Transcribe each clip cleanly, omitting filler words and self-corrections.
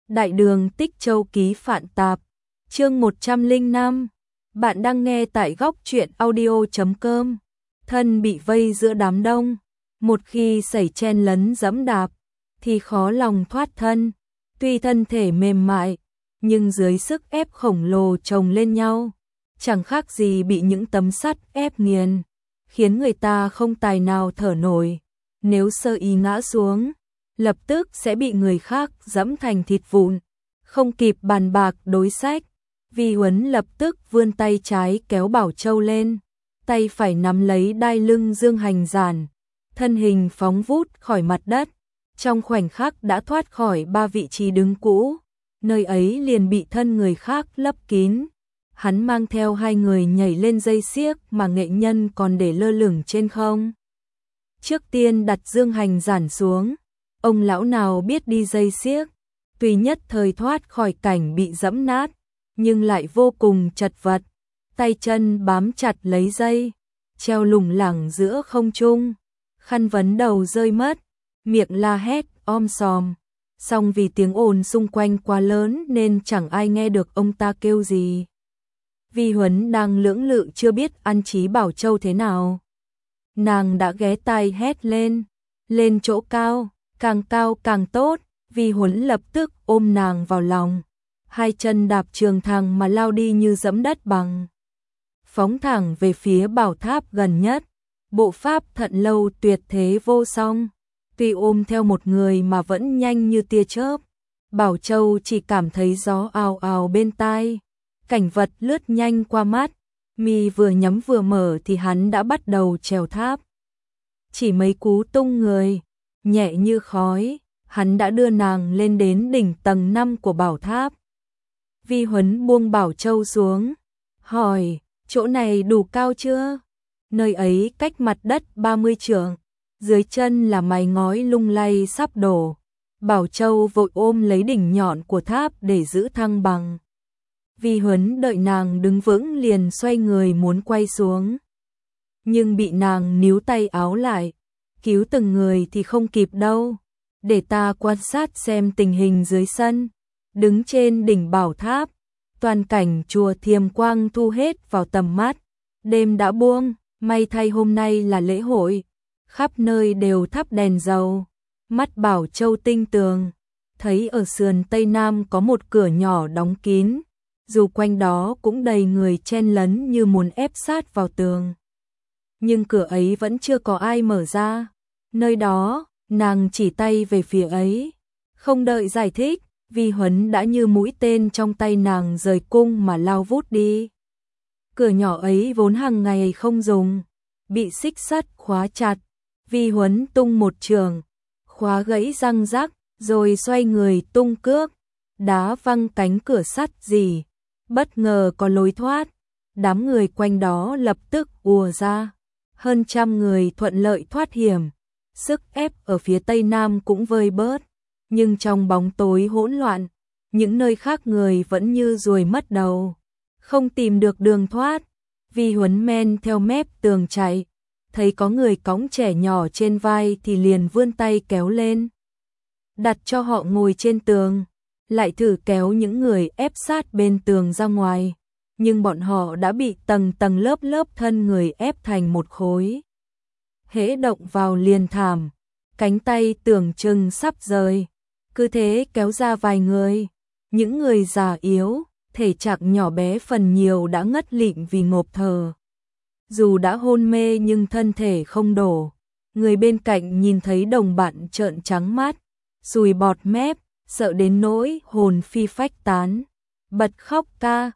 Đại đường Tích Châu ký Phạn Tạp, chương 105. Bạn đang nghe tại góc truyện audio.com. Thân bị vây giữa đám đông, một khi xảy chen lấn dẫm đạp thì khó lòng thoát thân. Tuy thân thể mềm mại, nhưng dưới sức ép khổng lồ chồng lên nhau, chẳng khác gì bị những tấm sắt ép nghiền, khiến người ta không tài nào thở nổi. Nếu sơ ý ngã xuống, lập tức sẽ bị người khác dẫm thành thịt vụn. Không kịp bàn bạc đối sách, Vi Huấn lập tức vươn tay trái kéo Bảo Châu lên, tay phải nắm lấy đai lưng Dương Hành Giản, thân hình phóng vút khỏi mặt đất, trong khoảnh khắc đã thoát khỏi ba vị trí đứng cũ, nơi ấy liền bị thân người khác lấp kín. Hắn mang theo hai người nhảy lên dây xiếc mà nghệ nhân còn để lơ lửng trên không. Trước tiên đặt Dương Hành Giản xuống, ông lão nào biết đi dây xiếc, tuy nhất thời thoát khỏi cảnh bị dẫm nát, nhưng lại vô cùng chật vật, tay chân bám chặt lấy dây, treo lủng lẳng giữa không trung, khăn vấn đầu rơi mất, miệng la hét om sòm, song vì tiếng ồn xung quanh quá lớn nên chẳng ai nghe được ông ta kêu gì. Vi Huấn đang lưỡng lự chưa biết an trí Bảo Châu thế nào. Nàng đã ghé tai hét lên chỗ cao càng tốt. Vi Huấn lập tức ôm nàng vào lòng, hai chân đạp trường thẳng mà lao đi như dẫm đất bằng, phóng thẳng về phía bảo tháp gần nhất. Bộ pháp thận lâu tuyệt thế vô song, tuy ôm theo một người mà vẫn nhanh như tia chớp. Bảo Châu chỉ cảm thấy gió ào ào bên tai, cảnh vật lướt nhanh qua mắt, mi vừa nhắm vừa mở thì hắn đã bắt đầu trèo tháp. Chỉ mấy cú tung người, nhẹ như khói, hắn đã đưa nàng lên đến đỉnh tầng 5 của bảo tháp. Vi Huấn buông Bảo Châu xuống, hỏi, chỗ này đủ cao chưa? Nơi ấy cách mặt đất 30 trượng, dưới chân là mái ngói lung lay sắp đổ. Bảo Châu vội ôm lấy đỉnh nhọn của tháp để giữ thăng bằng. Vi Huấn đợi nàng đứng vững liền xoay người muốn quay xuống, nhưng bị nàng níu tay áo lại, cứu từng người thì không kịp đâu. Để ta quan sát xem tình hình dưới sân. Đứng trên đỉnh bảo tháp, toàn cảnh chùa Thiềm Quang thu hết vào tầm mắt. Đêm đã buông, may thay hôm nay là lễ hội, khắp nơi đều thắp đèn dầu. Mắt Bảo Châu tinh tường, thấy ở sườn tây nam có một cửa nhỏ đóng kín, dù quanh đó cũng đầy người chen lấn như muốn ép sát vào tường, nhưng cửa ấy vẫn chưa có ai mở ra. Nơi đó, nàng chỉ tay về phía ấy, không đợi giải thích, Vi Huấn đã như mũi tên trong tay nàng rời cung mà lao vút đi. Cửa nhỏ ấy vốn hàng ngày không dùng, bị xích sắt khóa chặt. Vi Huấn tung một trường, khóa gãy răng rắc, rồi xoay người tung cước, đá văng cánh cửa sắt gì. Bất ngờ có lối thoát, đám người quanh đó lập tức ùa ra. Hơn 100 người thuận lợi thoát hiểm. Sức ép ở phía tây nam cũng vơi bớt, nhưng trong bóng tối hỗn loạn, những nơi khác người vẫn như ruồi mất đầu, không tìm được đường thoát. Vi Huấn men theo mép tường chạy, thấy có người cõng trẻ nhỏ trên vai thì liền vươn tay kéo lên, đặt cho họ ngồi trên tường, lại thử kéo những người ép sát bên tường ra ngoài, nhưng bọn họ đã bị tầng tầng lớp thân người ép thành một khối. Hễ động vào liền thảm, cánh tay tưởng chừng sắp rời, cứ thế kéo ra vài người. Những người già yếu, thể trạng nhỏ bé phần nhiều đã ngất lịm vì ngộp thở. Dù đã hôn mê nhưng thân thể không đổ. Người bên cạnh nhìn thấy đồng bạn trợn trắng mắt, sùi bọt mép, sợ đến nỗi hồn phi phách tán, bật khóc ca,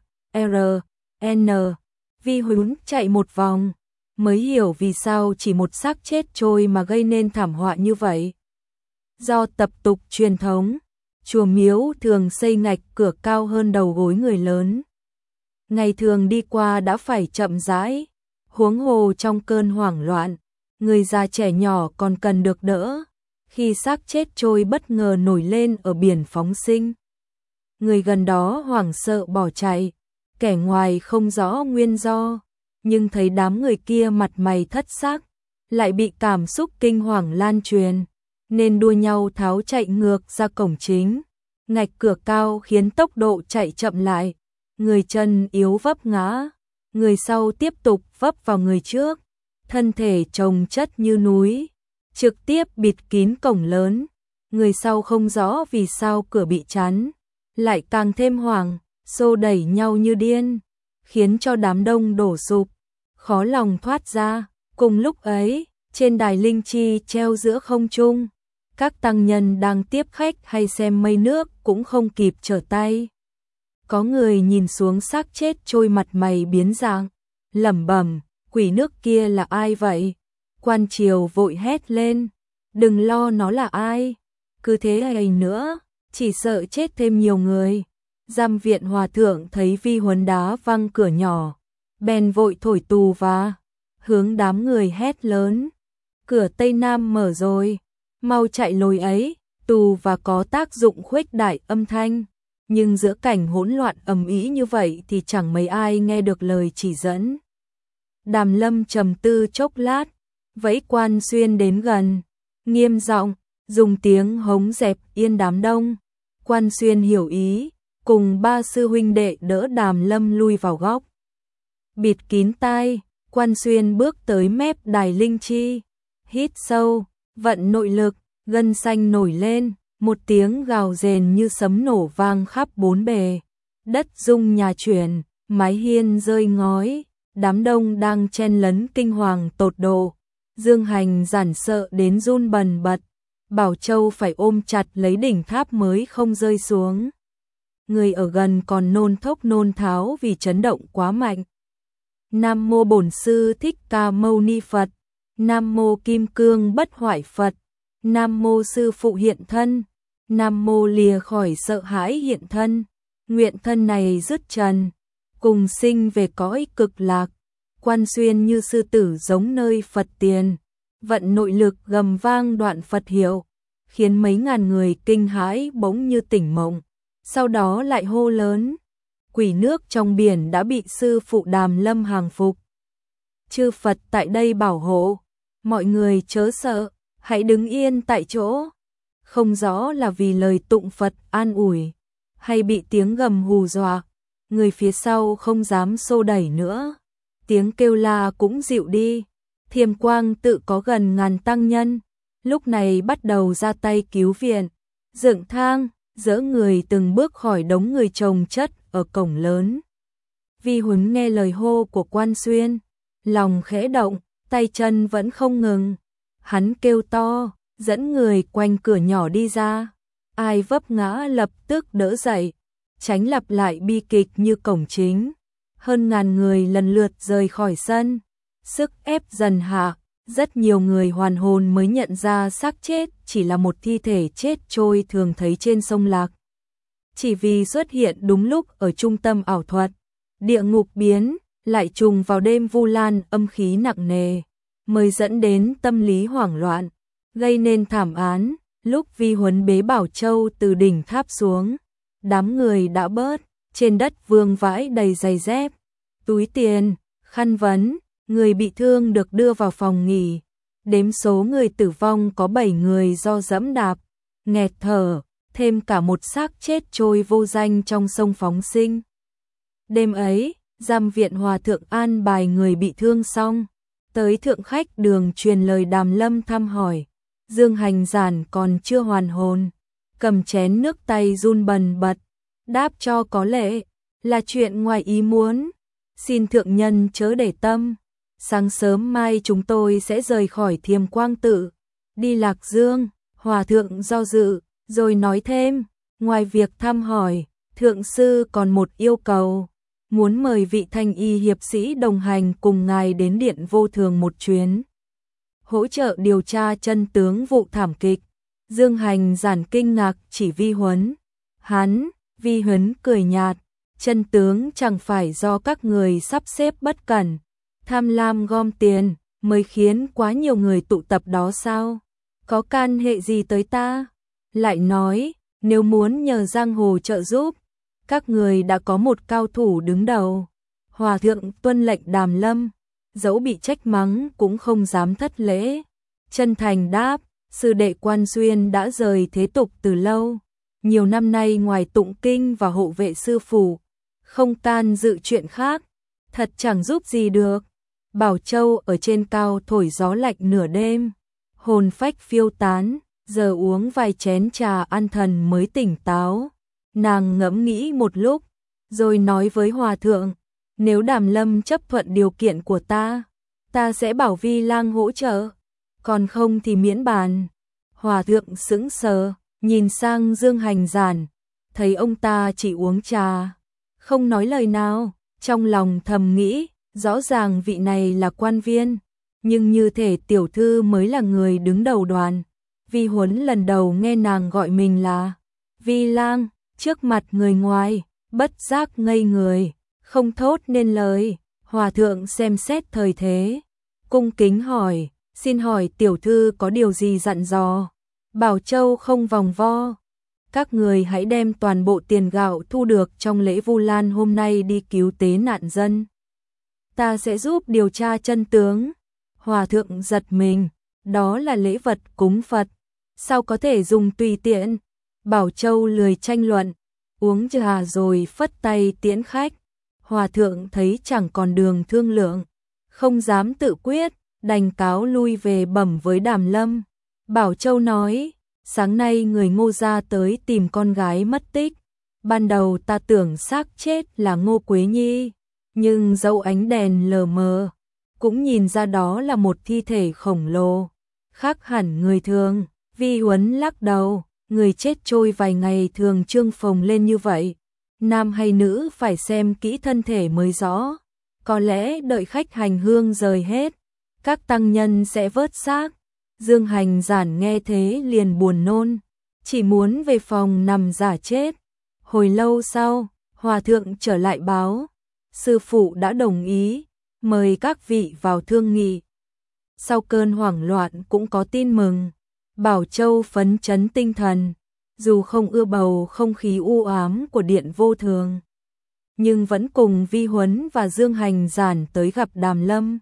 n. Vi Huấn chạy một vòng, mới hiểu vì sao chỉ một xác chết trôi mà gây nên thảm họa như vậy. Do tập tục truyền thống, chùa miếu thường xây ngạch cửa cao hơn đầu gối người lớn. Ngày thường đi qua đã phải chậm rãi, huống hồ trong cơn hoảng loạn, người già trẻ nhỏ còn cần được đỡ. Khi xác chết trôi bất ngờ nổi lên ở biển phóng sinh, người gần đó hoảng sợ bỏ chạy, kẻ ngoài không rõ nguyên do, nhưng thấy đám người kia mặt mày thất sắc, lại bị cảm xúc kinh hoàng lan truyền, nên đua nhau tháo chạy ngược ra cổng chính. ngạch cửa cao khiến tốc độ chạy chậm lại, người chân yếu vấp ngã, người sau tiếp tục vấp vào người trước, thân thể chồng chất như núi, trực tiếp bịt kín cổng lớn, người sau không rõ vì sao cửa bị chắn, lại càng thêm hoảng, xô đẩy nhau như điên, khiến cho đám đông đổ sụp, khó lòng thoát ra. Cùng lúc ấy, trên đài linh chi treo giữa không trung, các tăng nhân đang tiếp khách hay xem mây nước cũng không kịp trở tay. Có người nhìn xuống xác chết trôi mặt mày biến dạng, lẩm bẩm, quỷ nước kia là ai vậy? Quan triều vội hét lên, đừng lo nó là ai, cứ thế hay nữa, chỉ sợ chết thêm nhiều người. Giám viện hòa thượng thấy Vi Huấn đá văng cửa nhỏ, bèn vội thổi tù và hướng đám người hét lớn, cửa Tây Nam mở rồi, mau chạy lối ấy. Tù và có tác dụng khuếch đại âm thanh, nhưng giữa cảnh hỗn loạn ầm ĩ như vậy thì chẳng mấy ai nghe được lời chỉ dẫn. Đàm Lâm trầm tư chốc lát, vẫy Quan Xuyên đến gần, nghiêm giọng dùng tiếng hống dẹp yên đám đông. Quan Xuyên hiểu ý, cùng ba sư huynh đệ đỡ Đàm Lâm lui vào góc. Bịt kín tai, Quan Xuyên bước tới mép đài linh chi, hít sâu, vận nội lực, gân xanh nổi lên, một tiếng gào rền như sấm nổ vang khắp bốn bề. Đất rung nhà chuyển, mái hiên rơi ngói, đám đông đang chen lấn kinh hoàng tột độ. Dương Hành giản sợ đến run bần bật, Bảo Châu phải ôm chặt lấy đỉnh tháp mới không rơi xuống. Người ở gần còn nôn thốc nôn tháo vì chấn động quá mạnh. Nam mô Bổn Sư Thích Ca Mâu Ni Phật, Nam mô Kim Cương Bất Hoại Phật, Nam mô Sư Phụ hiện thân, Nam mô lìa khỏi sợ hãi hiện thân, nguyện thân này dứt trần, cùng sinh về cõi cực lạc. Quan Xuyên như sư tử giống nơi Phật tiền, vận nội lực gầm vang đoạn Phật hiệu, khiến mấy ngàn người kinh hãi bỗng như tỉnh mộng, sau đó lại hô lớn, quỷ nước trong biển đã bị sư phụ Đàm Lâm hàng phục. Chư Phật tại đây bảo hộ, mọi người chớ sợ, hãy đứng yên tại chỗ. Không rõ là vì lời tụng Phật an ủi, hay bị tiếng gầm hù dọa, người phía sau không dám xô đẩy nữa. Tiếng kêu la cũng dịu đi, Thiềm Quang tự có gần ngàn tăng nhân, lúc này bắt đầu ra tay cứu viện, dựng thang, dỡ người từng bước khỏi đống người chồng chất ở cổng lớn. Vi Huấn nghe lời hô của Quan Xuyên, lòng khẽ động, tay chân vẫn không ngừng. Hắn kêu to, dẫn người quanh cửa nhỏ đi ra, ai vấp ngã lập tức đỡ dậy, tránh lặp lại bi kịch như cổng chính. Hơn ngàn người lần lượt rời khỏi sân, sức ép dần hạ, rất nhiều người hoàn hồn mới nhận ra xác chết chỉ là một thi thể chết trôi thường thấy trên sông Lạc. Chỉ vì xuất hiện đúng lúc ở trung tâm ảo thuật, địa ngục biến, lại trùng vào đêm Vu Lan âm khí nặng nề, mới dẫn đến tâm lý hoảng loạn, gây nên thảm án. Lúc Vi Huấn bế Bảo Châu từ đỉnh tháp xuống, đám người đã bớt, trên đất vương vãi đầy giày dép, túi tiền, khăn vấn, người bị thương được đưa vào phòng nghỉ. Đếm số người tử vong có 7 người do dẫm đạp, nghẹt thở, thêm cả một xác chết trôi vô danh trong sông phóng sinh. Đêm ấy, giám viện hòa thượng an bài người bị thương xong, tới thượng khách đường truyền lời Đàm Lâm thăm hỏi. Dương Hành giản còn chưa hoàn hồn, cầm chén nước tay run bần bật, đáp cho có lẽ là chuyện ngoài ý muốn, xin thượng nhân chớ để tâm. Sáng sớm mai chúng tôi sẽ rời khỏi Thiềm Quang Tự, đi Lạc Dương. Hòa thượng do dự, rồi nói thêm, ngoài việc thăm hỏi, thượng sư còn một yêu cầu, muốn mời vị thanh y hiệp sĩ đồng hành cùng ngài đến Điện Vô Thường một chuyến, hỗ trợ điều tra chân tướng vụ thảm kịch. Dương Hành giản kinh ngạc chỉ Vi Huấn. Vi Huấn cười nhạt, chân tướng chẳng phải do các người sắp xếp bất cẩn, tham lam gom tiền, mới khiến quá nhiều người tụ tập đó sao? Có can hệ gì tới ta? Lại nói, nếu muốn nhờ giang hồ trợ giúp, các người đã có một cao thủ đứng đầu. Hòa thượng tuân lệnh Đàm Lâm, dẫu bị trách mắng cũng không dám thất lễ. Chân thành đáp, sư đệ Quan Xuyên đã rời thế tục từ lâu, nhiều năm nay ngoài tụng kinh và hộ vệ sư phủ, không can dự chuyện khác, thật chẳng giúp gì được. Bảo Châu ở trên cao thổi gió lạnh nửa đêm, hồn phách phiêu tán, giờ uống vài chén trà an thần mới tỉnh táo. Nàng ngẫm nghĩ một lúc, rồi nói với hòa thượng, nếu Đàm Lâm chấp thuận điều kiện của ta sẽ bảo Vi Lang hỗ trợ, còn không thì miễn bàn. Hòa thượng sững sờ, nhìn sang Dương Hành Giản, thấy ông ta chỉ uống trà, không nói lời nào, trong lòng thầm nghĩ, rõ ràng vị này là quan viên, nhưng như thể tiểu thư mới là người đứng đầu đoàn. Vi Huấn lần đầu nghe nàng gọi mình là Vi Lang, trước mặt người ngoài, bất giác ngây người, không thốt nên lời. Hòa thượng xem xét thời thế, cung kính hỏi, xin hỏi tiểu thư có điều gì dặn dò? Bảo Châu không vòng vo, các người hãy đem toàn bộ tiền gạo thu được trong lễ Vu Lan hôm nay đi cứu tế nạn dân. Ta sẽ giúp điều tra chân tướng. Hòa thượng giật mình, đó là lễ vật cúng Phật, sao có thể dùng tùy tiện? Bảo Châu lười tranh luận, uống trà rồi phất tay tiễn khách. Hòa thượng thấy chẳng còn đường thương lượng, không dám tự quyết, đành cáo lui về bẩm với Đàm Lâm. Bảo Châu nói, sáng nay người Ngô gia tới tìm con gái mất tích. Ban đầu ta tưởng xác chết là Ngô Quế Nhi, nhưng dẫu ánh đèn lờ mờ, cũng nhìn ra đó là một thi thể khổng lồ, khác hẳn người thường. Vi Huấn lắc đầu, người chết trôi vài ngày thường trương phồng lên như vậy, nam hay nữ phải xem kỹ thân thể mới rõ. Có lẽ đợi khách hành hương rời hết, các tăng nhân sẽ vớt xác. Dương Hành Giản nghe thế liền buồn nôn, chỉ muốn về phòng nằm giả chết. Hồi lâu sau, hòa thượng trở lại báo, sư phụ đã đồng ý, mời các vị vào thương nghị. Sau cơn hoảng loạn cũng có tin mừng, Bảo Châu phấn chấn tinh thần, dù không ưa bầu không khí u ám của điện vô thường, nhưng vẫn cùng Vi Huấn và Dương Hành Giản tới gặp Đàm Lâm.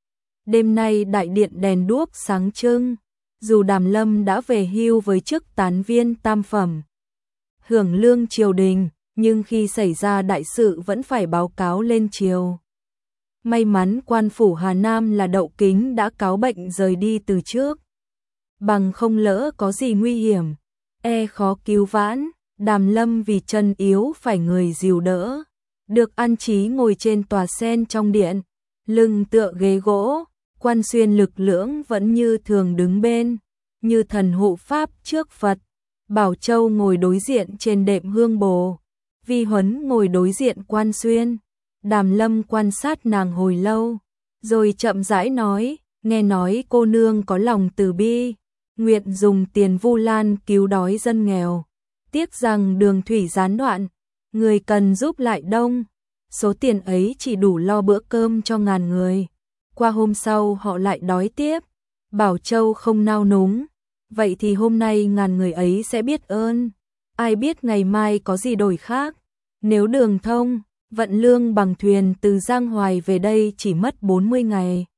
Đêm nay đại điện đèn đuốc sáng trưng, dù Đàm Lâm đã về hưu với chức tán viên tam phẩm, hưởng lương triều đình, nhưng khi xảy ra đại sự vẫn phải báo cáo lên triều. May mắn quan phủ Hà Nam là Đậu Kính đã cáo bệnh rời đi từ trước, bằng không lỡ có gì nguy hiểm, khó cứu vãn. Đàm Lâm vì chân yếu phải người dìu đỡ, được an trí ngồi trên tòa sen trong điện, lưng tựa ghế gỗ. Quan Xuyên lực lưỡng vẫn như thường đứng bên, như thần hộ pháp trước Phật. Bảo Châu ngồi đối diện trên đệm hương bồ, Vi Huấn ngồi đối diện Quan Xuyên. Đàm Lâm quan sát nàng hồi lâu, rồi chậm rãi nói, nghe nói cô nương có lòng từ bi, nguyện dùng tiền Vu Lan cứu đói dân nghèo. Tiếc rằng đường thủy gián đoạn, người cần giúp lại đông, số tiền ấy chỉ đủ lo bữa cơm cho ngàn người. Qua hôm sau họ lại đói tiếp. Bảo Châu không nao núng, vậy thì hôm nay ngàn người ấy sẽ biết ơn, ai biết ngày mai có gì đổi khác. Nếu đường thông, vận lương bằng thuyền từ Giang Hoài về đây chỉ mất 40 ngày.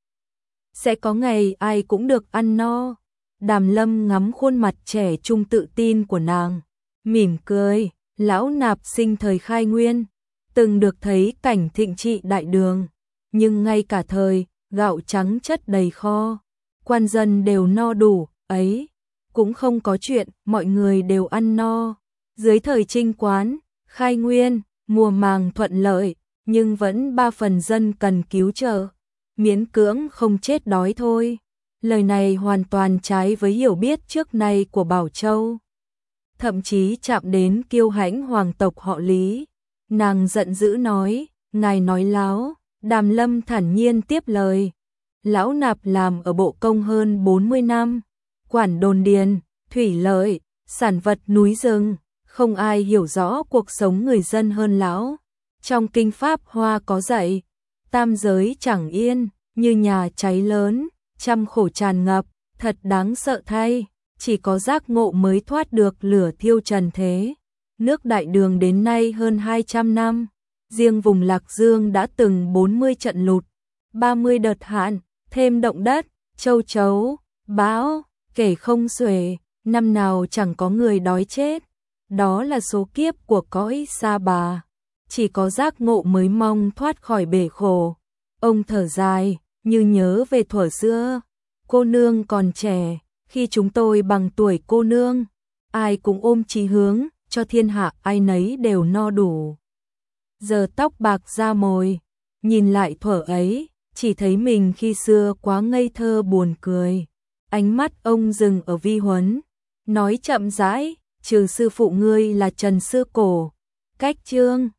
Sẽ có ngày ai cũng được ăn no. Đàm Lâm ngắm khuôn mặt trẻ trung tự tin của nàng, mỉm cười, lão nạp sinh thời khai nguyên, từng được thấy cảnh thịnh trị đại đường, nhưng ngay cả thời gạo trắng chất đầy kho, quan dân đều no đủ, ấy cũng không có chuyện mọi người đều ăn no. Dưới thời Trinh Quán, khai nguyên, mùa màng thuận lợi, nhưng vẫn 3 phần dân cần cứu trợ, miễn cưỡng không chết đói thôi. Lời này hoàn toàn trái với hiểu biết trước nay của Bảo Châu, thậm chí chạm đến kiêu hãnh hoàng tộc họ Lý. Nàng giận dữ nói, ngài nói láo. Đàm Lâm thản nhiên tiếp lời, lão nạp làm ở bộ công hơn 40 năm, quản đồn điền, thủy lợi, sản vật núi rừng, không ai hiểu rõ cuộc sống người dân hơn lão. Trong kinh pháp Hoa có dạy, tam giới chẳng yên, như nhà cháy lớn, trăm khổ tràn ngập, thật đáng sợ thay, chỉ có giác ngộ mới thoát được lửa thiêu trần thế. Nước Đại Đường đến nay hơn 200 năm, riêng vùng Lạc Dương đã từng 40 trận lụt, 30 đợt hạn, thêm động đất, châu chấu, bão, kể không xuể, năm nào chẳng có người đói chết. đó là số kiếp của cõi sa bà, chỉ có giác ngộ mới mong thoát khỏi bể khổ. Ông thở dài, như nhớ về thuở xưa, cô nương còn trẻ, khi chúng tôi bằng tuổi cô nương, ai cũng ôm chí hướng, cho thiên hạ ai nấy đều no đủ. Giờ tóc bạc da mồi, nhìn lại thuở ấy, chỉ thấy mình khi xưa quá ngây thơ buồn cười. Ánh mắt ông dừng ở Vi Huấn, nói chậm rãi, trừ sư phụ ngươi là Trần Sư Cổ, cách Trương